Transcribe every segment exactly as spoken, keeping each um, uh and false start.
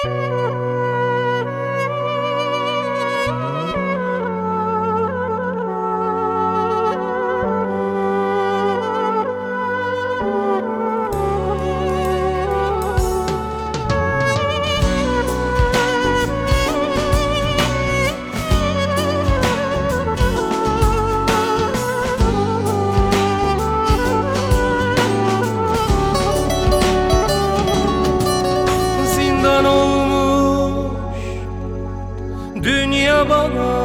Dünya bana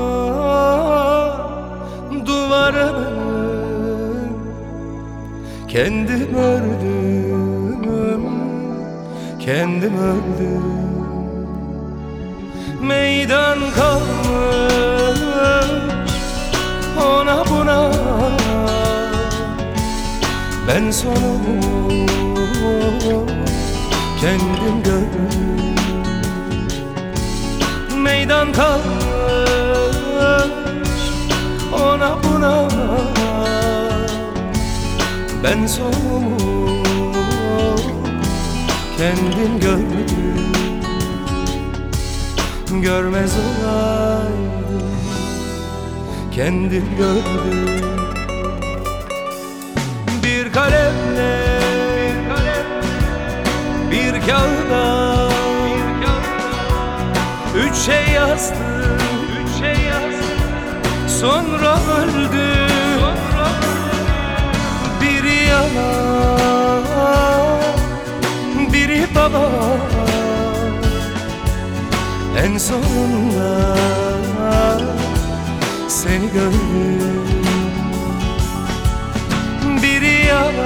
duvarını kendim ördüm, kendim ördüm. Meydan kalmış ona buna, ben sonumu kendim gördüm. Meydan kalmış ona buna, ben sonumu kendim gördüm. Görmez olaydım, kendim gördüm. Bir kalemle, bir kağıda üç şey yazdım, üç şey yazdım. Sonra öldüm, sonra öldüm. Biri yalan, biri baba. En sonunda seni gördüm. Biri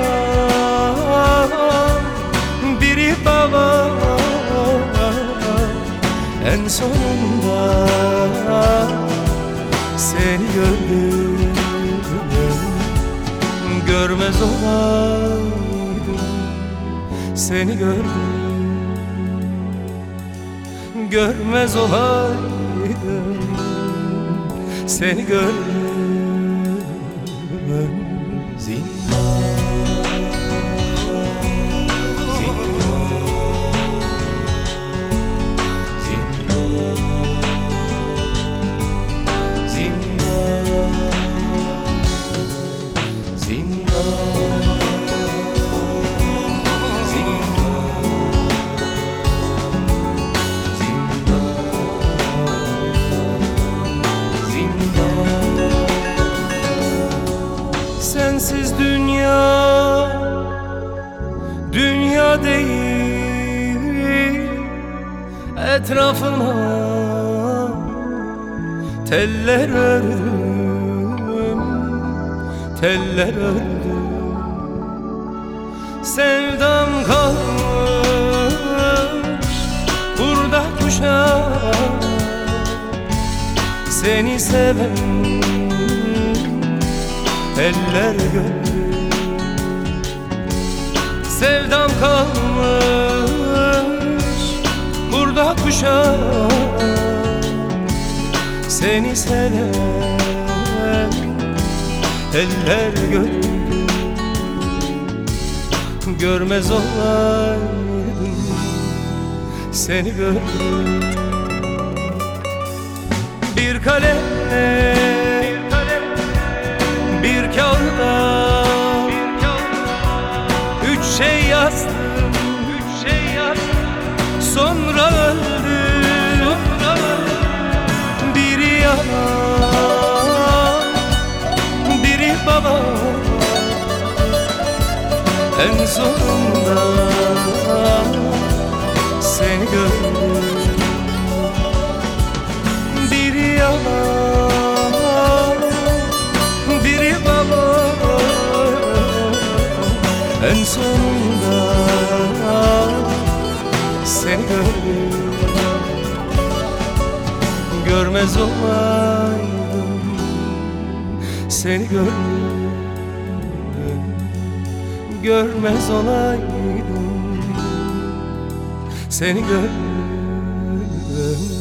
yalan, biri baba. En sonunda seni gördüm. Görmez olaydım, seni gördüm. Görmez olaydım, seni gördüm. Zindan, sensiz dünya, dünya değil. Etrafıma teller ördüm, teller ördüm. Sevdam kalmış burada kuşa, seni seven eller gördüm. Sevdam kalmış kurda kuşa, seni seven eller gördüm. Görmez olaydım, seni gördüm. Bir kalemle, bir kağıda üç şey yazdım, üç şey yazdım. Sonra öldüm, sonra öldüm. Biri yalan, biri baba. En sonunda seni gördüm. Biri yalan, biri baba. En sonunda seni gördüm. Görmez olaydım, seni gördüm. Görmez olaydım, seni gördüm.